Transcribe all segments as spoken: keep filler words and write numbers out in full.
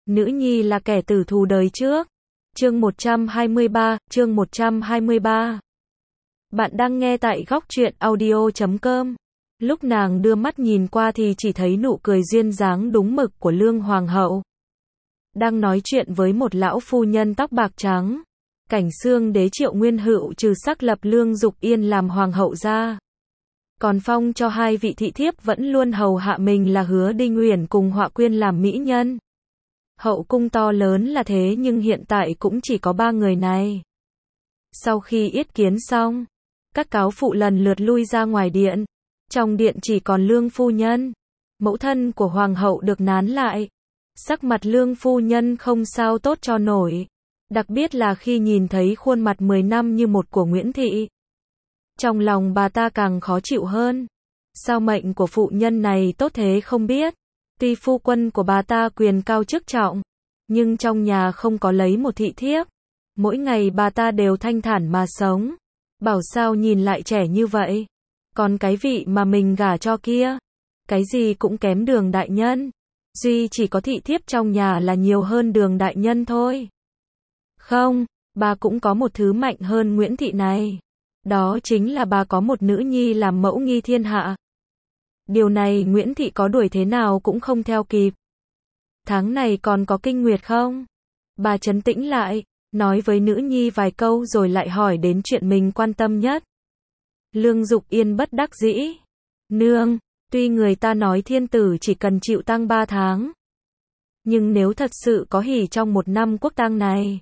Nữ nhi là kẻ tử thù đời trước. Chương một trăm hai mươi ba, chương một trăm hai mươi ba. Bạn đang nghe tại góc truyện audio chấm com. Lúc nàng đưa mắt nhìn qua thì chỉ thấy nụ cười duyên dáng đúng mực của Lương Hoàng hậu. Đang nói chuyện với một lão phu nhân tóc bạc trắng. Cảnh Xương đế Triệu Nguyên Hựu trừ sắc lập Lương Dục Yên làm hoàng hậu ra, còn phong cho hai vị thị thiếp vẫn luôn hầu hạ mình là Hứa Đinh Uyển cùng Họa Quyên làm mỹ nhân. Hậu cung to lớn là thế nhưng hiện tại cũng chỉ có ba người này. Sau khi yết kiến xong, các cáo phụ lần lượt lui ra ngoài điện. Trong điện chỉ còn Lương phu nhân, mẫu thân của hoàng hậu được nán lại. Sắc mặt Lương phu nhân không sao tốt cho nổi, đặc biệt là khi nhìn thấy khuôn mặt mười năm như một của Nguyễn Thị. Trong lòng bà ta càng khó chịu hơn. Sao mệnh của phụ nhân này tốt thế không biết. Tuy phu quân của bà ta quyền cao chức trọng, nhưng trong nhà không có lấy một thị thiếp. Mỗi ngày bà ta đều thanh thản mà sống. Bảo sao nhìn lại trẻ như vậy. Còn cái vị mà mình gả cho kia, cái gì cũng kém Đường đại nhân. Duy chỉ có thị thiếp trong nhà là nhiều hơn Đường đại nhân thôi. Không, bà cũng có một thứ mạnh hơn Nguyễn Thị này. Đó chính là bà có một nữ nhi làm mẫu nghi thiên hạ. Điều này Nguyễn Thị có đuổi thế nào cũng không theo kịp. Tháng này còn có kinh nguyệt không? Bà trấn tĩnh lại, nói với nữ nhi vài câu rồi lại hỏi đến chuyện mình quan tâm nhất. Lương Dục Yên bất đắc dĩ. Nương, tuy người ta nói thiên tử chỉ cần chịu tang ba tháng, nhưng nếu thật sự có hỉ trong một năm quốc tang này,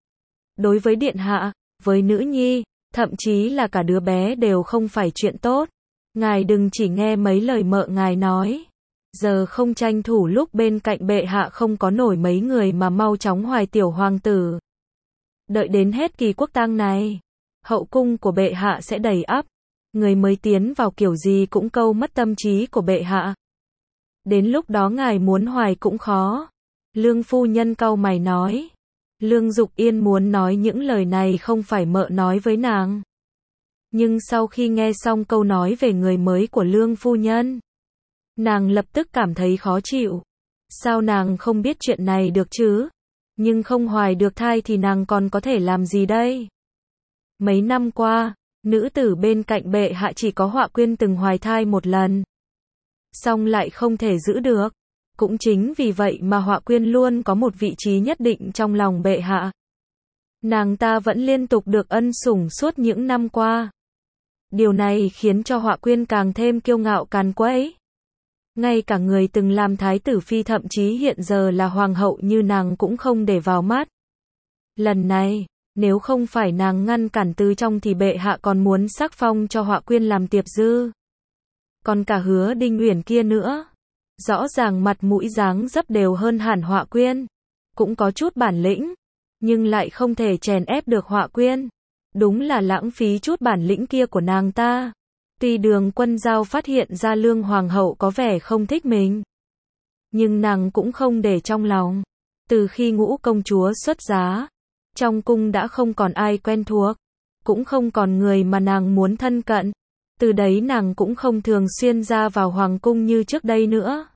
đối với điện hạ, với nữ nhi, thậm chí là cả đứa bé đều không phải chuyện tốt. Ngài đừng chỉ nghe mấy lời mợ ngài nói. Giờ không tranh thủ lúc bên cạnh bệ hạ không có nổi mấy người mà mau chóng hoài tiểu hoàng tử. Đợi đến hết kỳ quốc tang này, hậu cung của bệ hạ sẽ đầy ắp. Người mới tiến vào kiểu gì cũng câu mất tâm trí của bệ hạ. Đến lúc đó ngài muốn hoài cũng khó. Lương phu nhân cau mày nói. Lương Dục Yên muốn nói những lời này không phải mợ nói với nàng. Nhưng sau khi nghe xong câu nói về người mới của Lương phu nhân, nàng lập tức cảm thấy khó chịu. Sao nàng không biết chuyện này được chứ? Nhưng không hoài được thai thì nàng còn có thể làm gì đây? Mấy năm qua, nữ tử bên cạnh bệ hạ chỉ có Họa Quyên từng hoài thai một lần, song lại không thể giữ được. Cũng chính vì vậy mà Họa Quyên luôn có một vị trí nhất định trong lòng bệ hạ. Nàng ta vẫn liên tục được ân sủng suốt những năm qua. Điều này khiến cho Họa Quyên càng thêm kiêu ngạo càn quấy. Ngay cả người từng làm thái tử phi thậm chí hiện giờ là hoàng hậu như nàng cũng không để vào mắt. Lần này, nếu không phải nàng ngăn cản từ trong thì bệ hạ còn muốn sắc phong cho Họa Quyên làm tiệp dư. Còn cả Hứa Đinh Uyển kia nữa. Rõ ràng mặt mũi dáng dấp đều hơn hẳn Họa Quyên. Cũng có chút bản lĩnh, nhưng lại không thể chèn ép được Họa Quyên. Đúng là lãng phí chút bản lĩnh kia của nàng ta. Tuy Đường Quân Giao phát hiện ra Lương Hoàng hậu có vẻ không thích mình, nhưng nàng cũng không để trong lòng. Từ khi Ngũ công chúa xuất giá, trong cung đã không còn ai quen thuộc, cũng không còn người mà nàng muốn thân cận. Từ đấy nàng cũng không thường xuyên ra vào hoàng cung như trước đây nữa.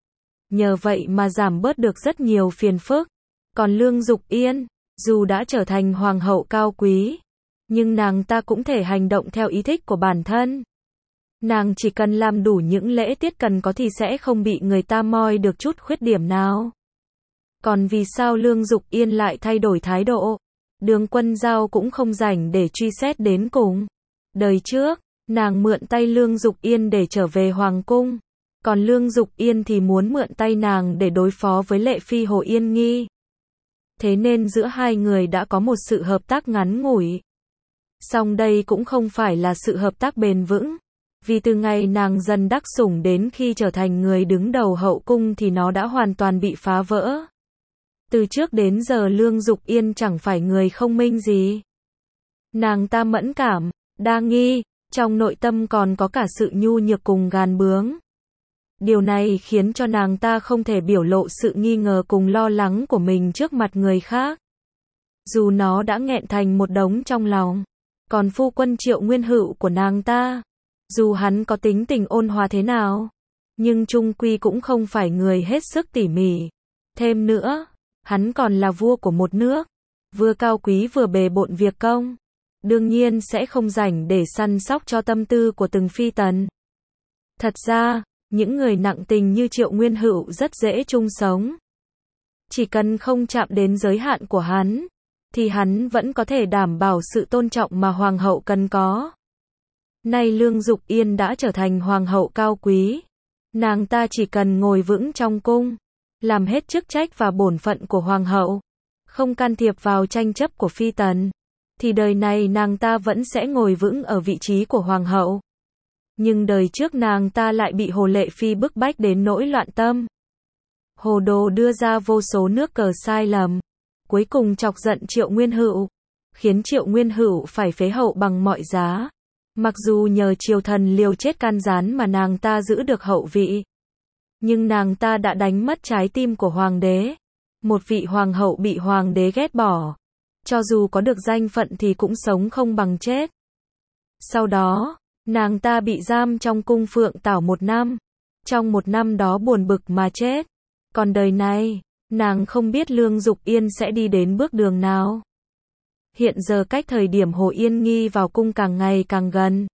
Nhờ vậy mà giảm bớt được rất nhiều phiền phức. Còn Lương Dục Yên, dù đã trở thành hoàng hậu cao quý, nhưng nàng ta cũng thể hành động theo ý thích của bản thân. Nàng chỉ cần làm đủ những lễ tiết cần có thì sẽ không bị người ta moi được chút khuyết điểm nào. Còn vì sao Lương Dục Yên lại thay đổi thái độ? Đường Quân Giao cũng không rảnh để truy xét đến cùng. Đời trước, nàng mượn tay Lương Dục Yên để trở về hoàng cung, còn Lương Dục Yên thì muốn mượn tay nàng để đối phó với Lệ Phi Hồ Yên Nghi. Thế nên giữa hai người đã có một sự hợp tác ngắn ngủi. Song đây cũng không phải là sự hợp tác bền vững, vì từ ngày nàng dần đắc sủng đến khi trở thành người đứng đầu hậu cung thì nó đã hoàn toàn bị phá vỡ. Từ trước đến giờ Lương Dục Yên chẳng phải người không minh gì. Nàng ta mẫn cảm, đa nghi, trong nội tâm còn có cả sự nhu nhược cùng gàn bướng. Điều này khiến cho nàng ta không thể biểu lộ sự nghi ngờ cùng lo lắng của mình trước mặt người khác. Dù nó đã nghẹn thành một đống trong lòng. Còn phu quân Triệu Nguyên Hựu của nàng ta, dù hắn có tính tình ôn hòa thế nào, nhưng chung quy cũng không phải người hết sức tỉ mỉ. Thêm nữa, Hắn còn là vua của một nước, vừa cao quý vừa bề bộn việc công, đương nhiên sẽ không rảnh để săn sóc cho tâm tư của từng phi tần. Thật ra, những người nặng tình như Triệu Nguyên Hữu rất dễ chung sống. Chỉ cần không chạm đến giới hạn của hắn, thì hắn vẫn có thể đảm bảo sự tôn trọng mà hoàng hậu cần có. Nay Lương Dục Yên đã trở thành hoàng hậu cao quý. Nàng ta chỉ cần ngồi vững trong cung, làm hết chức trách và bổn phận của hoàng hậu, không can thiệp vào tranh chấp của phi tần, thì đời này nàng ta vẫn sẽ ngồi vững ở vị trí của hoàng hậu. Nhưng đời trước nàng ta lại bị Hồ Lệ Phi bức bách đến nỗi loạn tâm. Hồ đồ đưa ra vô số nước cờ sai lầm, cuối cùng chọc giận Triệu Nguyên Hữu, khiến Triệu Nguyên Hữu phải phế hậu bằng mọi giá. Mặc dù nhờ triều thần liều chết can gián mà nàng ta giữ được hậu vị, nhưng nàng ta đã đánh mất trái tim của hoàng đế. Một vị hoàng hậu bị hoàng đế ghét bỏ, cho dù có được danh phận thì cũng sống không bằng chết. Sau đó, nàng ta bị giam trong cung Phượng Tảo một năm. Trong một năm đó buồn bực mà chết. Còn đời này, nàng không biết Lương Dục Yên sẽ đi đến bước đường nào. Hiện giờ cách thời điểm Hồ Yên Nghi vào cung càng ngày càng gần.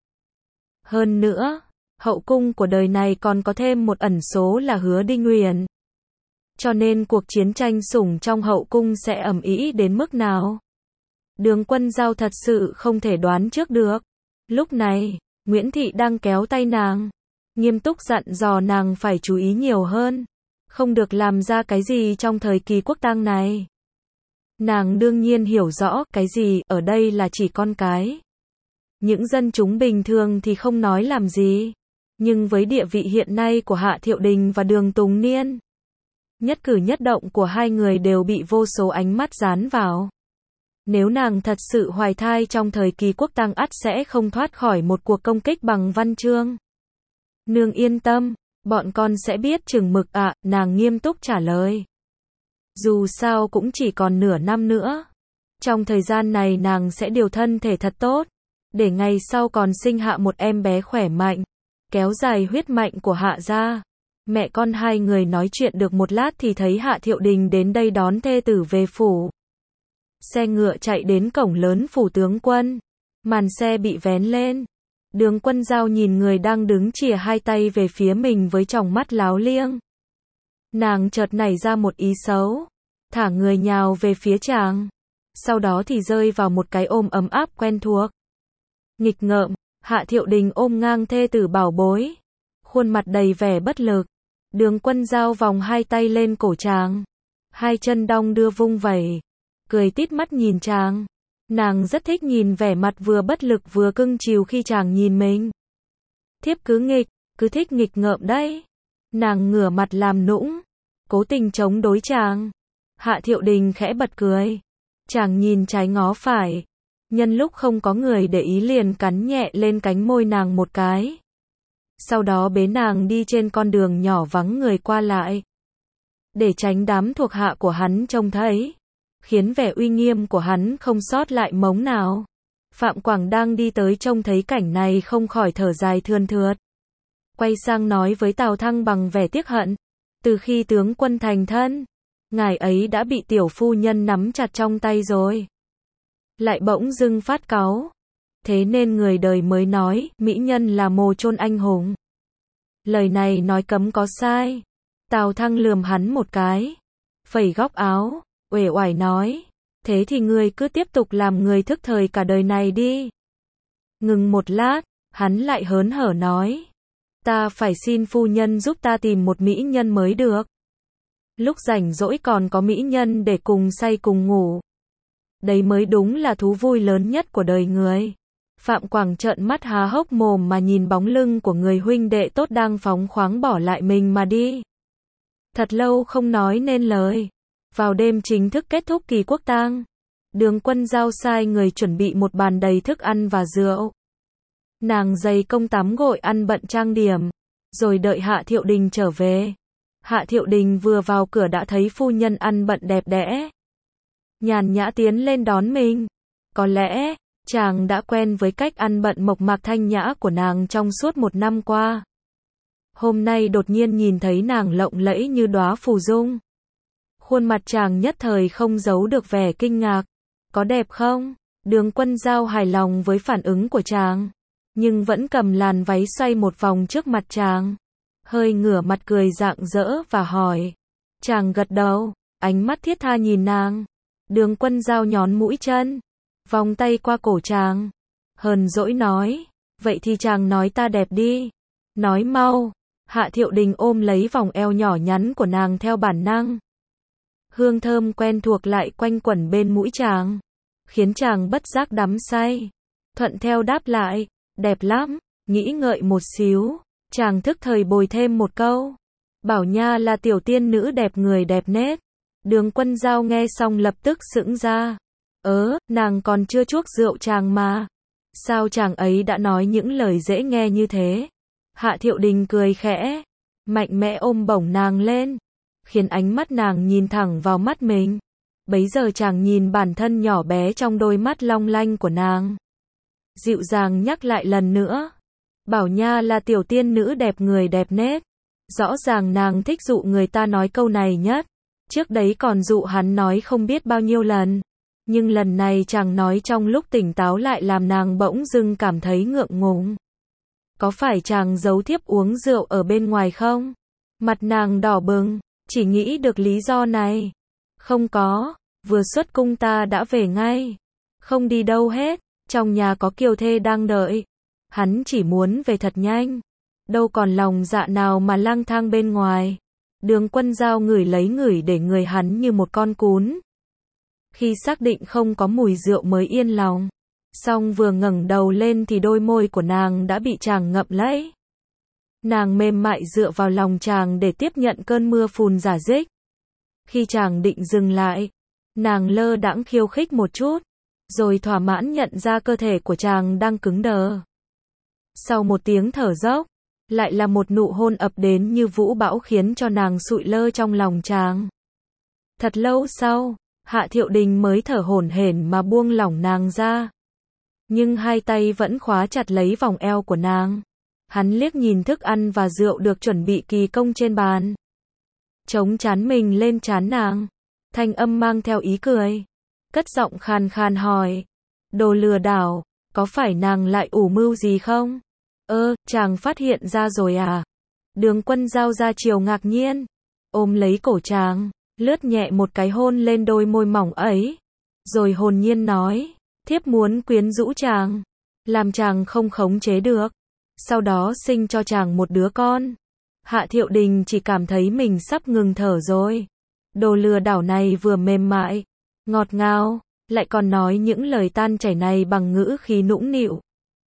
Hơn nữa, hậu cung của đời này còn có thêm một ẩn số là Hứa Đinh Uyển. Cho nên cuộc chiến tranh sủng trong hậu cung sẽ ầm ĩ đến mức nào? Đường Quân Giao thật sự không thể đoán trước được. Lúc này, Nguyễn Thị đang kéo tay nàng, nghiêm túc dặn dò nàng phải chú ý nhiều hơn, không được làm ra cái gì trong thời kỳ quốc tang này. Nàng đương nhiên hiểu rõ, cái gì ở đây là chỉ con cái. Những dân chúng bình thường thì không nói làm gì, nhưng với địa vị hiện nay của Hạ Thiệu Đình và Đường Tùng Niên, nhất cử nhất động của hai người đều bị vô số ánh mắt dán vào. Nếu nàng thật sự hoài thai trong thời kỳ quốc tang ắt sẽ không thoát khỏi một cuộc công kích bằng văn chương. Nương yên tâm, bọn con sẽ biết chừng mực ạ, nàng nghiêm túc trả lời. Dù sao cũng chỉ còn nửa năm nữa. Trong thời gian này nàng sẽ điều thân thể thật tốt, để ngày sau còn sinh hạ một em bé khỏe mạnh, kéo dài huyết mạch của Hạ gia. Mẹ con hai người nói chuyện được một lát thì thấy Hạ Thiệu Đình đến đây đón thê tử về phủ. Xe ngựa chạy đến cổng lớn phủ tướng quân. Màn xe bị vén lên. Đường Quân Giao nhìn người đang đứng chìa hai tay về phía mình với tròng mắt láo liêng. Nàng chợt nảy ra một ý xấu, thả người nhào về phía chàng. Sau đó thì rơi vào một cái ôm ấm áp quen thuộc. Nghịch ngợm, Hạ Thiệu Đình ôm ngang thê tử bảo bối, khuôn mặt đầy vẻ bất lực. Đường Quân Giao vòng hai tay lên cổ chàng, hai chân đong đưa vung vẩy, cười tít mắt nhìn chàng. Nàng rất thích nhìn vẻ mặt vừa bất lực vừa cưng chiều khi chàng nhìn mình. Thiếp cứ nghịch, cứ thích nghịch ngợm đấy. Nàng ngửa mặt làm nũng, cố tình chống đối chàng. Hạ Thiệu Đình khẽ bật cười. Chàng nhìn trái ngó phải, nhân lúc không có người để ý liền cắn nhẹ lên cánh môi nàng một cái. Sau đó bế nàng đi trên con đường nhỏ vắng người qua lại, để tránh đám thuộc hạ của hắn trông thấy, khiến vẻ uy nghiêm của hắn không sót lại mống nào. Phạm Quảng đang đi tới trông thấy cảnh này không khỏi thở dài thườn thượt. Quay sang nói với Tào Thăng bằng vẻ tiếc hận. Từ khi tướng quân thành thân, ngài ấy đã bị tiểu phu nhân nắm chặt trong tay rồi. Lại bỗng dưng phát cáu. Thế nên người đời mới nói, mỹ nhân là mồ chôn anh hùng. Lời này nói cấm có sai. Tào Thăng lườm hắn một cái, phẩy góc áo, uể oải nói, thế thì ngươi cứ tiếp tục làm người thức thời cả đời này đi. Ngừng một lát, hắn lại hớn hở nói, ta phải xin phu nhân giúp ta tìm một mỹ nhân mới được. Lúc rảnh rỗi còn có mỹ nhân để cùng say cùng ngủ. Đấy mới đúng là thú vui lớn nhất của đời người. Phạm Quảng trợn mắt há hốc mồm mà nhìn bóng lưng của người huynh đệ tốt đang phóng khoáng bỏ lại mình mà đi. Thật lâu không nói nên lời. Vào đêm chính thức kết thúc kỳ quốc tang, Đường Quân Giao sai người chuẩn bị một bàn đầy thức ăn và rượu. Nàng dày công tắm gội ăn bận trang điểm, rồi đợi Hạ Thiệu Đình trở về. Hạ Thiệu Đình vừa vào cửa đã thấy phu nhân ăn bận đẹp đẽ, nhàn nhã tiến lên đón mình. Có lẽ, chàng đã quen với cách ăn bận mộc mạc thanh nhã của nàng trong suốt một năm qua. Hôm nay đột nhiên nhìn thấy nàng lộng lẫy như đóa phù dung, Khuôn mặt chàng nhất thời không giấu được vẻ kinh ngạc. Có đẹp không? Đường Quân Dao hài lòng với phản ứng của chàng, nhưng vẫn cầm làn váy xoay một vòng trước mặt chàng, hơi ngửa mặt cười rạng rỡ và hỏi. Chàng gật đầu, ánh mắt thiết tha nhìn nàng. Đường Quân Dao nhón mũi chân, vòng tay qua cổ chàng, hờn dỗi nói, vậy thì chàng nói ta đẹp đi. Nói mau. Hạ Thiệu Đình ôm lấy vòng eo nhỏ nhắn của nàng theo bản năng. Hương thơm quen thuộc lại quanh quẩn bên mũi chàng, khiến chàng bất giác đắm say. Thuận theo đáp lại, đẹp lắm. Nghĩ ngợi một xíu, chàng thức thời bồi thêm một câu. Bảo nha là tiểu tiên nữ đẹp người đẹp nết. Đường Quân Dao nghe xong lập tức sững ra. Ớ, nàng còn chưa chuốc rượu chàng mà. Sao chàng ấy đã nói những lời dễ nghe như thế? Hạ Thiệu Đình cười khẽ, mạnh mẽ ôm bổng nàng lên, khiến ánh mắt nàng nhìn thẳng vào mắt mình. Bấy giờ chàng nhìn bản thân nhỏ bé trong đôi mắt long lanh của nàng, dịu dàng nhắc lại lần nữa. Bảo nha là tiểu tiên nữ đẹp người đẹp nết. Rõ ràng nàng thích dụ người ta nói câu này nhất. Trước đấy còn dụ hắn nói không biết bao nhiêu lần. Nhưng lần này chàng nói trong lúc tỉnh táo lại làm nàng bỗng dưng cảm thấy ngượng ngùng. Có phải chàng giấu thiếp uống rượu ở bên ngoài không? Mặt nàng đỏ bừng, chỉ nghĩ được lý do này. Không có, vừa xuất cung ta đã về ngay. Không đi đâu hết, trong nhà có kiều thê đang đợi. Hắn chỉ muốn về thật nhanh. Đâu còn lòng dạ nào mà lang thang bên ngoài. Đường Quân Dao ngửi lấy ngửi để người hắn như một con cún. Khi xác định không có mùi rượu mới yên lòng. Xong vừa ngẩng đầu lên thì đôi môi của nàng đã bị chàng ngậm lấy. Nàng mềm mại dựa vào lòng chàng để tiếp nhận cơn mưa phùn rả rích. Khi chàng định dừng lại, nàng lơ đãng khiêu khích một chút, rồi thỏa mãn nhận ra cơ thể của chàng đang cứng đờ. Sau một tiếng thở dốc, lại là một nụ hôn ập đến như vũ bão khiến cho nàng sụi lơ trong lòng chàng. Thật lâu sau, Hạ Thiệu Đình mới thở hổn hển mà buông lỏng nàng ra. Nhưng hai tay vẫn khóa chặt lấy vòng eo của nàng. Hắn liếc nhìn thức ăn và rượu được chuẩn bị kỳ công trên bàn. Chống trán mình lên trán nàng. Thanh âm mang theo ý cười. Cất giọng khàn khàn hỏi. Đồ lừa đảo, có phải nàng lại ủ mưu gì không? Ơ, chàng phát hiện ra rồi à? Đường Quân Dao ra chiều ngạc nhiên. Ôm lấy cổ chàng, lướt nhẹ một cái hôn lên đôi môi mỏng ấy. Rồi hồn nhiên nói. Thiếp muốn quyến rũ chàng, làm chàng không khống chế được, sau đó sinh cho chàng một đứa con. Hạ Thiệu Đình chỉ cảm thấy mình sắp ngừng thở rồi. Đồ lừa đảo này vừa mềm mại, ngọt ngào, lại còn nói những lời tan chảy này bằng ngữ khí nũng nịu,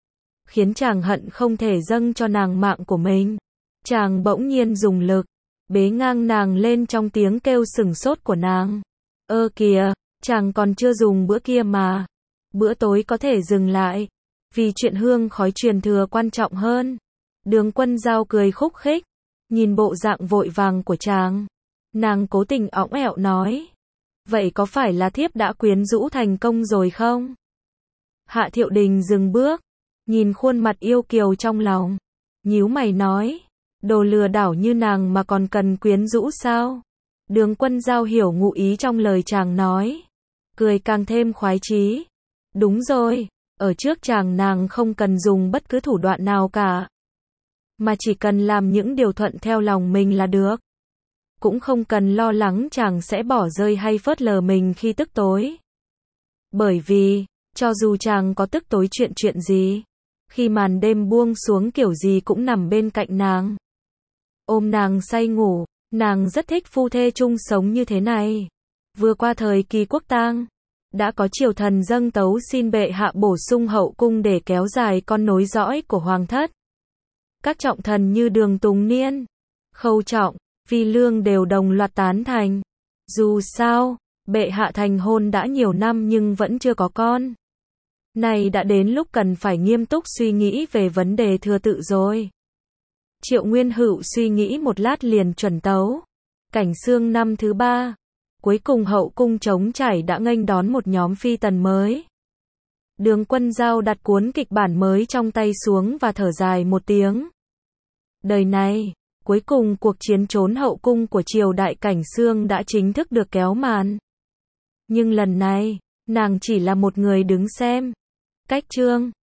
khiến chàng hận không thể dâng cho nàng mạng của mình. Chàng bỗng nhiên dùng lực, bế ngang nàng lên trong tiếng kêu sửng sốt của nàng. Ơ kìa, chàng còn chưa dùng bữa kia mà. Bữa tối có thể dừng lại, vì chuyện hương khói truyền thừa quan trọng hơn. Đường Quân Dao cười khúc khích, nhìn bộ dạng vội vàng của chàng. Nàng cố tình õng ẹo nói. Vậy có phải là thiếp đã quyến rũ thành công rồi không? Hạ Thiệu Đình dừng bước, nhìn khuôn mặt yêu kiều trong lòng, nhíu mày nói. Đồ lừa đảo như nàng mà còn cần quyến rũ sao? Đường Quân Dao hiểu ngụ ý trong lời chàng nói, cười càng thêm khoái chí. Đúng rồi, ở trước chàng nàng không cần dùng bất cứ thủ đoạn nào cả, mà chỉ cần làm những điều thuận theo lòng mình là được. Cũng không cần lo lắng chàng sẽ bỏ rơi hay phớt lờ mình khi tức tối. Bởi vì, cho dù chàng có tức tối chuyện chuyện gì, khi màn đêm buông xuống kiểu gì cũng nằm bên cạnh nàng, ôm nàng say ngủ. Nàng rất thích phu thê chung sống như thế này. Vừa qua thời kỳ quốc tang, đã có triều thần dâng tấu xin bệ hạ bổ sung hậu cung để kéo dài con nối dõi của hoàng thất. Các trọng thần như Đường Tùng Niên, Khâu Trọng, Vi Lương đều đồng loạt tán thành. Dù sao, bệ hạ thành hôn đã nhiều năm nhưng vẫn chưa có con. Này đã đến lúc cần phải nghiêm túc suy nghĩ về vấn đề thừa tự rồi. Triệu Nguyên Hữu suy nghĩ một lát liền chuẩn tấu. Cảnh xương năm thứ ba. Cuối cùng hậu cung trống trải đã nghênh đón một nhóm phi tần mới. Đường Quân Dao đặt cuốn kịch bản mới trong tay xuống và thở dài một tiếng. Đời này, Cuối cùng cuộc chiến trốn hậu cung của triều đại Cảnh Xương đã chính thức được kéo màn. Nhưng lần này, nàng chỉ là một người đứng xem. Cách chương